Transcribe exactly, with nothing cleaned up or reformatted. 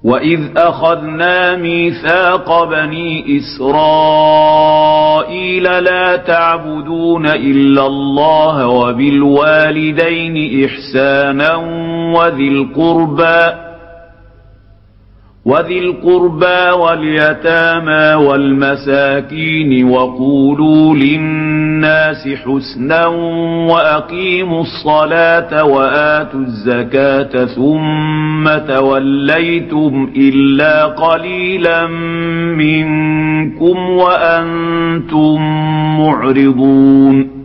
وإذ أخذنا ميثاق بني إسرائيل لا تعبدون إلا الله وبالوالدين إحسانا وذي القربى وذي القربى واليتامى والمساكين وقولوا للناس حسنا وأقيموا الصلاة وآتوا الزكاة ثم توليتم إلا قليلا منكم وأنتم معرضون